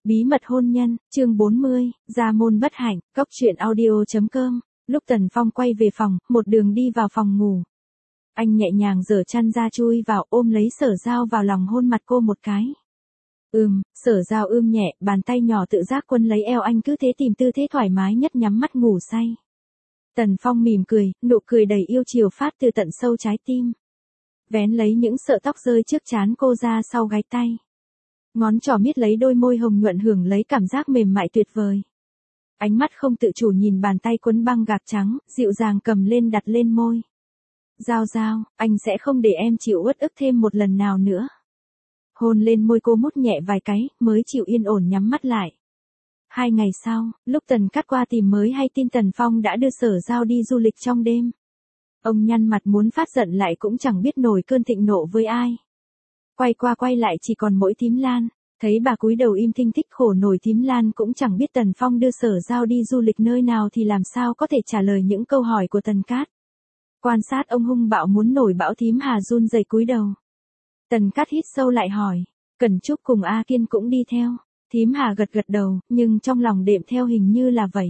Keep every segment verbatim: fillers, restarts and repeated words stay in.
Bí mật hôn nhân, chương bốn mươi, gia môn bất hạnh, cốc truyện audio.com. Lúc Tần Phong quay về phòng, một đường đi vào phòng ngủ. Anh nhẹ nhàng giở chăn ra chui vào, ôm lấy Sở Giao vào lòng hôn mặt cô một cái. Ừm, Sở Giao ưm nhẹ, bàn tay nhỏ tự giác quấn lấy eo anh, cứ thế tìm tư thế thoải mái nhất nhắm mắt ngủ say. Tần Phong mỉm cười, nụ cười đầy yêu chiều phát từ tận sâu trái tim. Vén lấy những sợi tóc rơi trước trán cô ra sau gáy tay. Ngón trỏ miết lấy đôi môi hồng nhuận hưởng lấy cảm giác mềm mại tuyệt vời. Ánh mắt không tự chủ nhìn bàn tay quấn băng gạc trắng, dịu dàng cầm lên đặt lên môi. Giao Giao, anh sẽ không để em chịu uất ức thêm một lần nào nữa. Hôn lên môi cô mút nhẹ vài cái, mới chịu yên ổn nhắm mắt lại. Hai ngày sau, lúc Tần Cát qua tìm mới hay tin Tần Phong đã đưa Sở Giao đi du lịch trong đêm. Ông nhăn mặt muốn phát giận lại cũng chẳng biết nổi cơn thịnh nộ với ai. Quay qua quay lại chỉ còn mỗi Thím Lan, thấy bà cúi đầu im thinh thích khổ nổi, Thím Lan cũng chẳng biết Tần Phong đưa Sở Giao đi du lịch nơi nào thì làm sao có thể trả lời những câu hỏi của Tần Cát. Quan sát ông hung bạo muốn nổi bão, Thím Hà run rẩy cúi đầu. Tần Cát hít sâu lại hỏi, Cẩn Trúc cùng A Kiên cũng đi theo. Thím Hà gật gật đầu, nhưng trong lòng đệm theo hình như là vậy.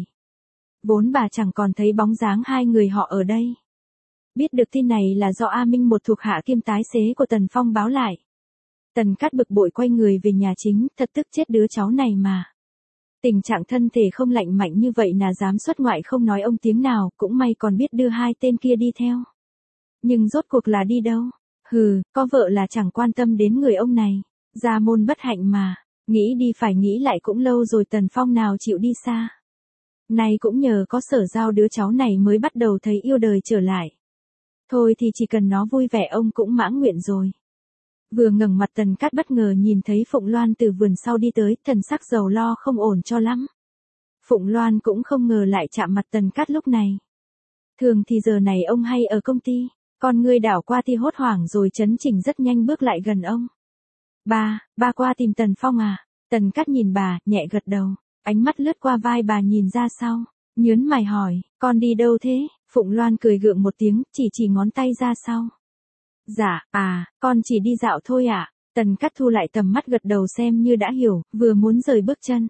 Vốn bà chẳng còn thấy bóng dáng hai người họ ở đây. Biết được tin này là do A Minh, một thuộc hạ kiêm tái xế của Tần Phong báo lại. Tần Cát bực bội quay người về nhà chính, thật tức chết đứa cháu này mà. Tình trạng thân thể không lạnh mạnh như vậy là dám xuất ngoại không nói ông tiếng nào, cũng may còn biết đưa hai tên kia đi theo. Nhưng rốt cuộc là đi đâu? Hừ, có vợ là chẳng quan tâm đến người ông này. Gia môn bất hạnh mà. Nghĩ đi phải nghĩ lại cũng lâu rồi Tần Phong nào chịu đi xa. Nay cũng nhờ có Sở Giao đứa cháu này mới bắt đầu thấy yêu đời trở lại. Thôi thì chỉ cần nó vui vẻ ông cũng mãn nguyện rồi. Vừa ngẩng mặt Tần Cát bất ngờ nhìn thấy Phụng Loan từ vườn sau đi tới, thần sắc giàu lo không ổn cho lắm. Phụng Loan cũng không ngờ lại chạm mặt Tần Cát lúc này. Thường thì giờ này ông hay ở công ty, con ngươi đảo qua thì hốt hoảng rồi chấn chỉnh rất nhanh bước lại gần ông. Ba, ba qua tìm Tần Phong à? Tần Cát nhìn bà, nhẹ gật đầu, ánh mắt lướt qua vai bà nhìn ra sau, nhớn mày hỏi, con đi đâu thế? Phụng Loan cười gượng một tiếng, chỉ chỉ ngón tay ra sau. Dạ, à, con chỉ đi dạo thôi ạ. À? Tần Cát thu lại tầm mắt gật đầu xem như đã hiểu, vừa muốn rời bước chân.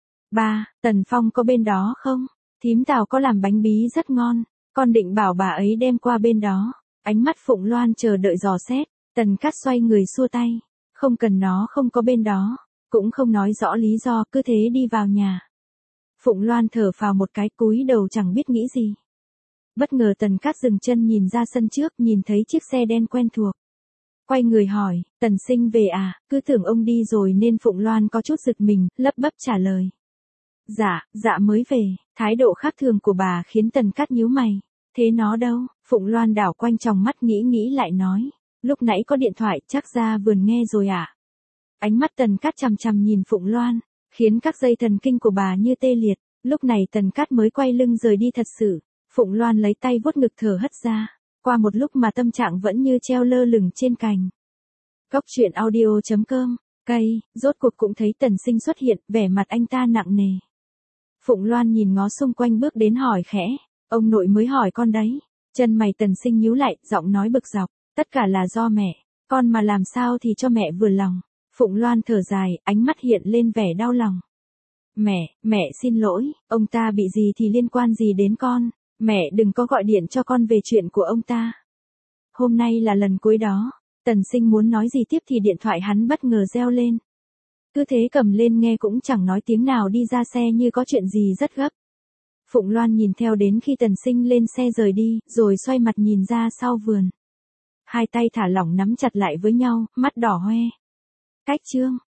Ba, Tần Phong có bên đó không? Thím Tào có làm bánh bí rất ngon, con định bảo bà ấy đem qua bên đó. Ánh mắt Phụng Loan chờ đợi dò xét, Tần Cát xoay người xua tay. Không cần, nó không có bên đó, cũng không nói rõ lý do, cứ thế đi vào nhà. Phụng Loan thở phào một cái, cúi đầu chẳng biết nghĩ gì. Bất ngờ Tần Cát dừng chân nhìn ra sân trước, nhìn thấy chiếc xe đen quen thuộc. Quay người hỏi, Tần Sinh về à? Cứ tưởng ông đi rồi nên Phụng Loan có chút giật mình, lấp bấp trả lời. Dạ, dạ mới về. Thái độ khác thường của bà khiến Tần Cát nhíu mày. Thế nó đâu? Phụng Loan đảo quanh tròng mắt nghĩ nghĩ lại nói. Lúc nãy có điện thoại, chắc ra vườn nghe rồi ạ. À? Ánh mắt Tần Cát chằm chằm nhìn Phụng Loan, khiến các dây thần kinh của bà như tê liệt. Lúc này Tần Cát mới quay lưng rời đi thật sự. Phụng Loan lấy tay vuốt ngực thở hắt ra. Qua một lúc mà tâm trạng vẫn như treo lơ lửng trên cành. Cốc truyện audio.com. Cây, rốt cuộc cũng thấy Tần Sinh xuất hiện, vẻ mặt anh ta nặng nề. Phụng Loan nhìn ngó xung quanh bước đến hỏi khẽ. Ông nội mới hỏi con đấy. Chân mày Tần Sinh nhíu lại, giọng nói bực dọc. Tất cả là do mẹ, con mà làm sao thì cho mẹ vừa lòng. Phụng Loan thở dài, ánh mắt hiện lên vẻ đau lòng. Mẹ, mẹ xin lỗi, ông ta bị gì thì liên quan gì đến con, mẹ đừng có gọi điện cho con về chuyện của ông ta. Hôm nay là lần cuối đó. Tần Sinh muốn nói gì tiếp thì điện thoại hắn bất ngờ reo lên. Cứ thế cầm lên nghe cũng chẳng nói tiếng nào đi ra xe như có chuyện gì rất gấp. Phụng Loan nhìn theo đến khi Tần Sinh lên xe rời đi, rồi xoay mặt nhìn ra sau vườn. Hai tay thả lỏng nắm chặt lại với nhau, mắt đỏ hoe. Cách chương.